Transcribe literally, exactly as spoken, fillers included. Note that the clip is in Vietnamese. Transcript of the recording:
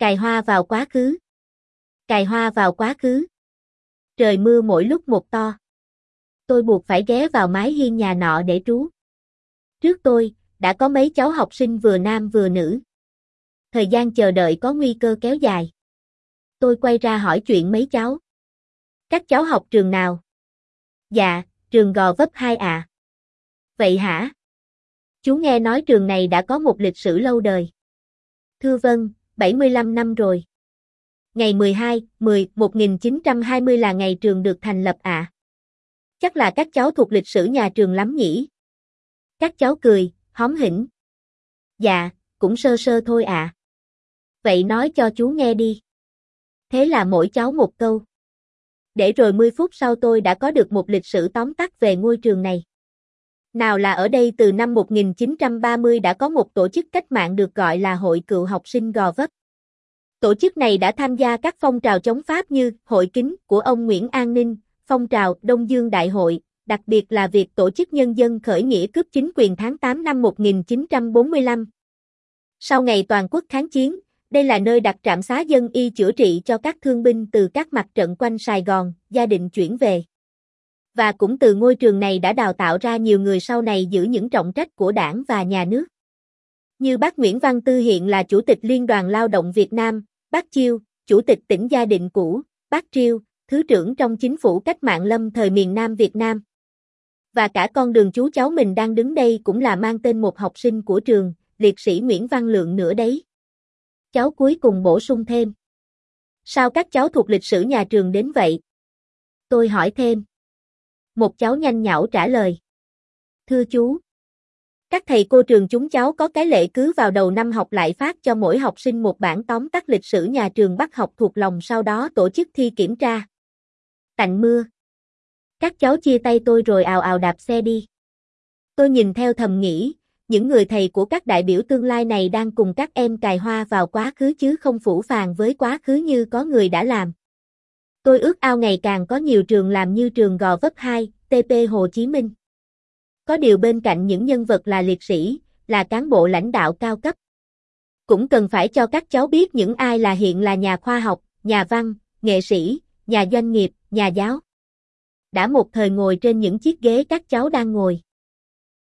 Cài hoa vào quá khứ. Cài hoa vào quá khứ. Trời mưa mỗi lúc một to. Tôi buộc phải ghé vào mái hiên nhà nọ để trú. Trước tôi, đã có mấy cháu học sinh vừa nam vừa nữ. Thời gian chờ đợi có nguy cơ kéo dài. Tôi quay ra hỏi chuyện mấy cháu. Các cháu học trường nào? Dạ, trường Gò Vấp hai ạ. À. Vậy hả? Chú nghe nói trường này đã có một lịch sử lâu đời. Thưa vâng, bảy mươi lăm năm rồi. Ngày mười hai, mười, một nghìn chín trăm hai mươi là ngày trường được thành lập ạ. À. Chắc là các cháu thuộc lịch sử nhà trường lắm nhỉ? Các cháu cười, hóm hỉnh. Dạ, cũng sơ sơ thôi ạ. À. Vậy nói cho chú nghe đi. Thế là mỗi cháu một câu. Để rồi mười phút sau tôi đã có được một lịch sử tóm tắt về ngôi trường này. Nào là ở đây từ năm một nghìn chín trăm ba mươi đã có một tổ chức cách mạng được gọi là Hội Cựu Học sinh Gò Vấp. Tổ chức này đã tham gia các phong trào chống Pháp như Hội Kính của ông Nguyễn An Ninh, phong trào Đông Dương Đại Hội, đặc biệt là việc tổ chức nhân dân khởi nghĩa cướp chính quyền tháng tám năm một nghìn chín trăm bốn mươi lăm. Sau ngày toàn quốc kháng chiến, đây là nơi đặt trạm xá dân y chữa trị cho các thương binh từ các mặt trận quanh Sài Gòn, gia định chuyển về. Và cũng từ ngôi trường này đã đào tạo ra nhiều người sau này giữ những trọng trách của Đảng và nhà nước. Như bác Nguyễn Văn Tư hiện là Chủ tịch Liên đoàn Lao động Việt Nam, bác Chiêu, Chủ tịch tỉnh Gia Định cũ, bác Triêu, Thứ trưởng trong chính phủ cách mạng lâm thời miền Nam Việt Nam. Và cả con đường chú cháu mình đang đứng đây cũng là mang tên một học sinh của trường, liệt sĩ Nguyễn Văn Lượng nữa đấy. Cháu cuối cùng bổ sung thêm. Sao các cháu thuộc lịch sử nhà trường đến vậy? Tôi hỏi thêm. Một cháu nhanh nhảu trả lời. Thưa chú, các thầy cô trường chúng cháu có cái lệ cứ vào đầu năm học lại phát cho mỗi học sinh một bản tóm tắt lịch sử nhà trường bắt học thuộc lòng, sau đó tổ chức thi kiểm tra. Tạnh mưa. Các cháu chia tay tôi rồi ào ào đạp xe đi. Tôi nhìn theo thầm nghĩ, những người thầy của các đại biểu tương lai này đang cùng các em cài hoa vào quá khứ chứ không phũ phàng với quá khứ như có người đã làm. Tôi ước ao ngày càng có nhiều trường làm như trường Gò Vấp hai, tê pê Hồ Chí Minh. Có điều bên cạnh những nhân vật là liệt sĩ, là cán bộ lãnh đạo cao cấp, cũng cần phải cho các cháu biết những ai là hiện là nhà khoa học, nhà văn, nghệ sĩ, nhà doanh nghiệp, nhà giáo. Đã một thời ngồi trên những chiếc ghế các cháu đang ngồi.